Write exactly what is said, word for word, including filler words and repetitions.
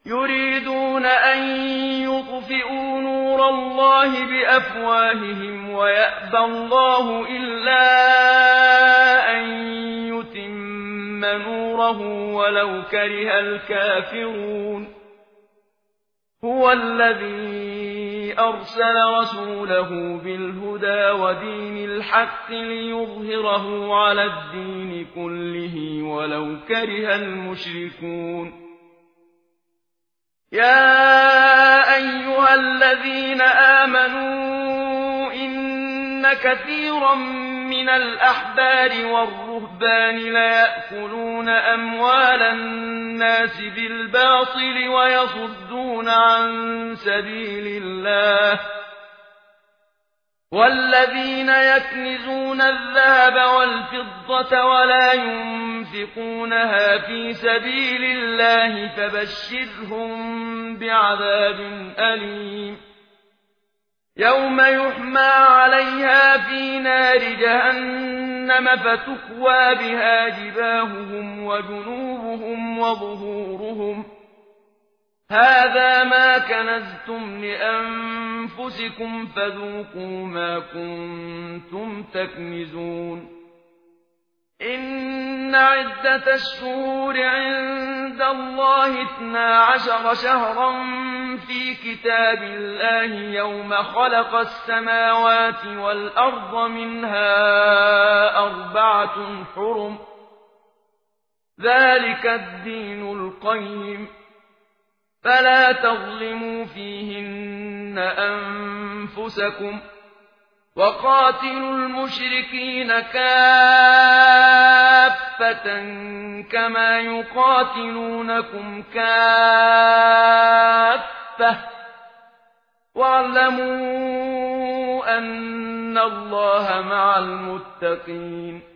يريدون أن يطفئوا نور الله بأفواههم ويأبى الله إلا أن يتم نوره ولو كره الكافرون هو الذي أرسل رسوله بالهدى ودين الحق ليظهره على الدين كله ولو كره المشركون يا أيها الذين آمنوا إن كثيرا من الأحبار والرهبان ليأكلون أموال الناس بالباطل ويصدون عن سبيل الله والذين يكنزون الذهب والفضة ولا ينفقونها في سبيل الله فبشرهم بعذاب أليم يوم يحمى عليها في نار جهنم فتكوى بها جباههم وجنوبهم وظهورهم هذا ما كنزتم لأنفسكم فذوقوا ما كنتم تكنزون إن عدة الشهور عند الله اثنا عشر شهرا في كتاب الله يوم خلق السماوات والأرض منها أربعة حرم ذلك الدين القيم فلا تظلموا فيهن أنفسكم وقاتلوا المشركين كافة كما يقاتلونكم كافة واعلموا أن الله مع المتقين